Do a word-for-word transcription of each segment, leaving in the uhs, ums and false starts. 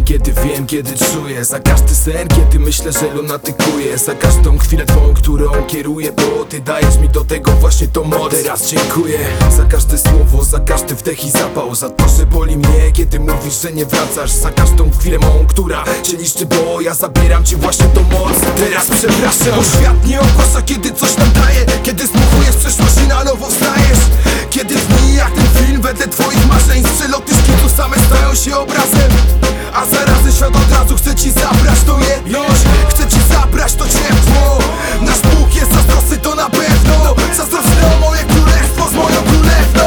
kiedy wiem, kiedy czuję. Za każdy sen, kiedy myślę, że lunatykuję. Za każdą chwilę twą, którą kieruję, bo ty dajesz mi do tego właśnie tą moc. Teraz dziękuję za każde słowo, za każdy wdech i zapał. Za to, że boli mnie, kiedy mówisz, że nie wracasz. Za każdą chwilę mą, która cię niszczy, bo ja zabieram ci właśnie tą moc. Teraz przepraszam, bo świat nie ogłasza, kiedy coś nam daje. Kiedy zmuchujesz przeszłość i na nowo wstajesz. Kiedy dni jak ten film wedle twoich marzeń, przeloty szkicu same stają się obrazem. A zarazem świat od razu chce ci zabrać tą jedność. Chce ci zabrać to ciepło. Nasz Bóg jest zazdrosny, to na pewno. Zazdrosny o moje królestwo z moją królewną.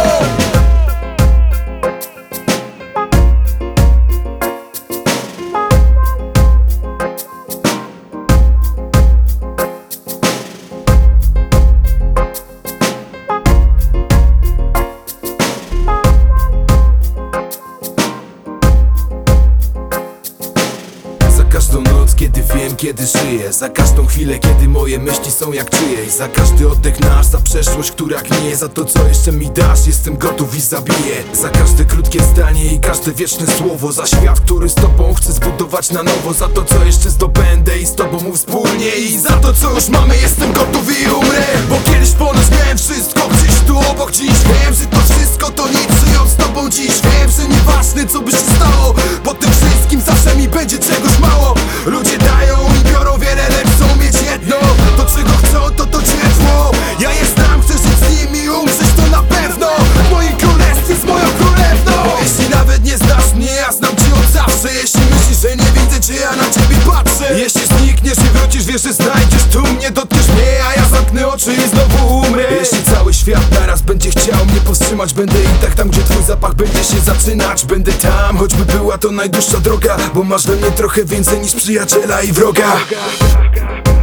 Za każdą noc, kiedy wiem, kiedy żyję. Za każdą chwilę, kiedy moje myśli są jak czyjeś. Za każdy oddech nasz, za przeszłość, która gnieje. Za to, co jeszcze mi dasz, jestem gotów i zabiję. Za każde krótkie zdanie i każde wieczne słowo. Za świat, który z tobą chcę zbudować na nowo. Za to, co jeszcze zdobędę i z tobą wspólnie. I za to, co już mamy, jestem gotów i umrę. Bo kiedyś ponoć miałem wszystko gdzieś tu obok. Dziś wiem, że to wszystko to nic. Żyjąc z tobą dziś wiem, że nieważne, co by się stało. Po tym wszystkim zawsze mi będzie czegoś mało. Ludzie dają i biorą wiele, lecz chcą mieć jedno. To, czego chcą, to to ciepło. Ja je znam, chcę żyć z nimi i umrzeć, to na pewno. W moim królestwie z moją królewną. Bo jeśli nawet nie znasz mnie, ja znam cię od zawsze. Jeśli myślisz, że nie widzę cię, ja na ciebie patrzę. Jeśli znikniesz i wrócisz, wiesz, że znajdziesz tu mnie. Dotkniesz mnie, a ja zamknę oczy i znowu umrę. Jeśli cały świat naraz będzie chciał mnie powstrzymać, będę i tak tam, gdzie twój zapach będzie się zaczynać. Będę tam, choćby była to najdłuższa droga. Bo masz we mnie trochę więcej niż przyjaciela i wroga.